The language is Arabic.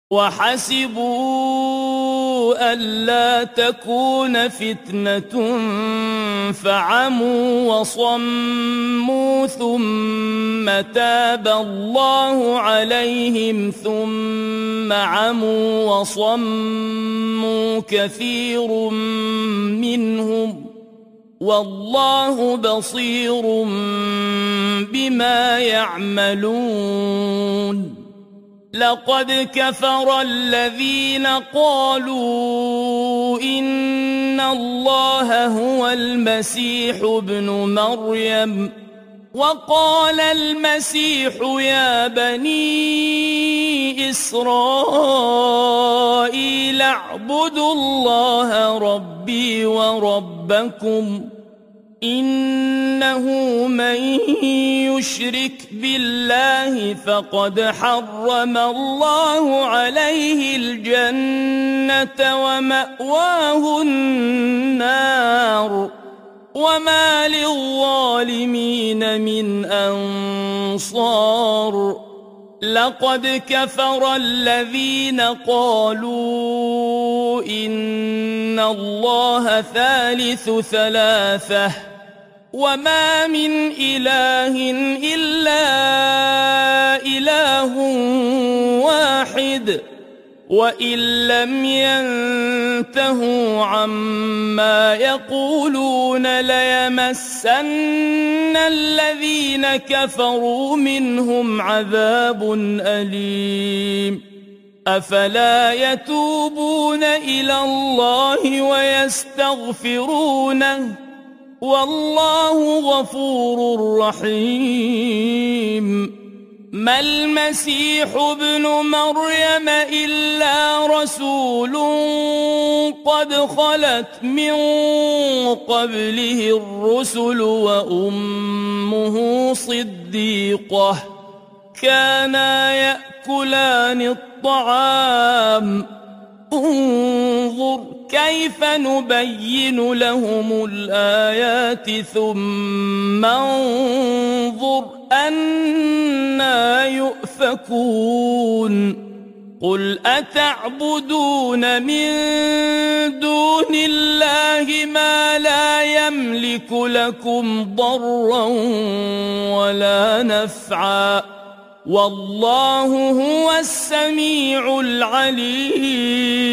وحسبوا ألا تكون فتنة فعموا وصموا ثم تاب الله عليهم ثم عموا وصموا كثير منهم والله بصير بما يعملون. لقد كفر الذين قالوا إن الله هو المسيح ابن مريم وقال المسيح يا بني إسرائيل اعبدوا الله ربي وربكم إنه من يشرك بالله فقد حرم الله عليه الجنة ومأواه النار وما للظالمين من أنصار. لقد كفر الذين قالوا إن الله ثالث ثلاثة وما من إله إلا إله واحد وإن لم ينتهوا عما يقولون ليمسن الذين كفروا منهم عذاب أليم. أفلا يتوبون إلى الله ويستغفرونه والله غفور رحيم. ما المسيح ابن مريم إلا رسول قد خلت من قبله الرسل وأمه صديقة كانا يأكلان الطعام انظر كيف نبين لهم الآيات ثم انظر أنى يؤفكون. قل أتعبدون من دون الله ما لا يملك لكم ضرا ولا نفعا والله هو السميع العليم.